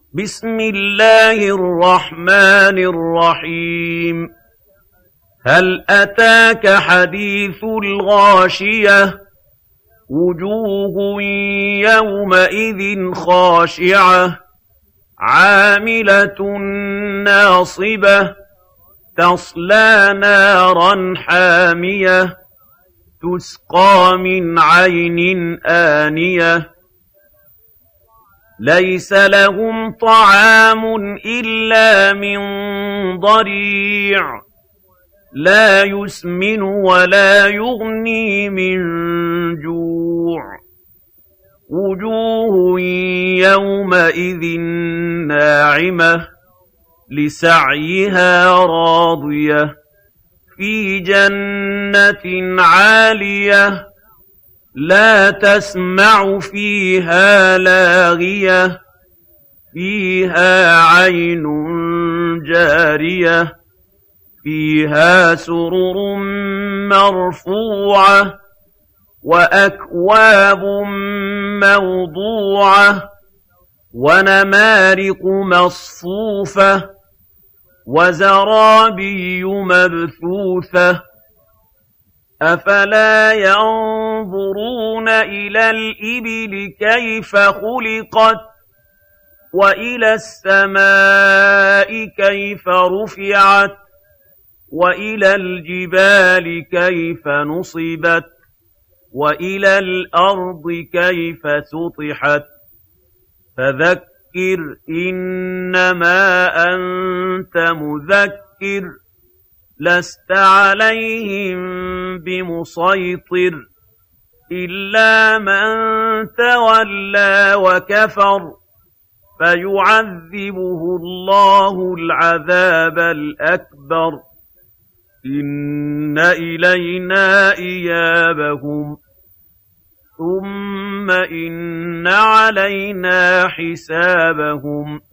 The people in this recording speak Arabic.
بسم الله الرحمن الرحيم هل أتاك حديث الغاشية وجوه يومئذ خاشعة عاملة ناصبة تصلى نارا حامية تسقى من عين آنية ليس لهم طعام إلا من ضريع لا يسمن ولا يغني من جوع وجوه يومئذ ناعمة لسعيها راضية في جنة عالية لا تسمع فيها لاغية فيها عين جارية فيها سرر مرفوعة وأكواب موضوعة ونمارق مصفوفة وزرابي مبثوثة أفلا ينظرون إلى الإبل كيف خلقت وإلى السماء كيف رفعت وإلى الجبال كيف نصبت وإلى الأرض كيف سطحت فذكر إنما أنت مذكر لست عليهم بمسيطر إلا من تولى وكفر فيعذبه الله العذاب الأكبر إن إلينا إيابهم ثم إن علينا حسابهم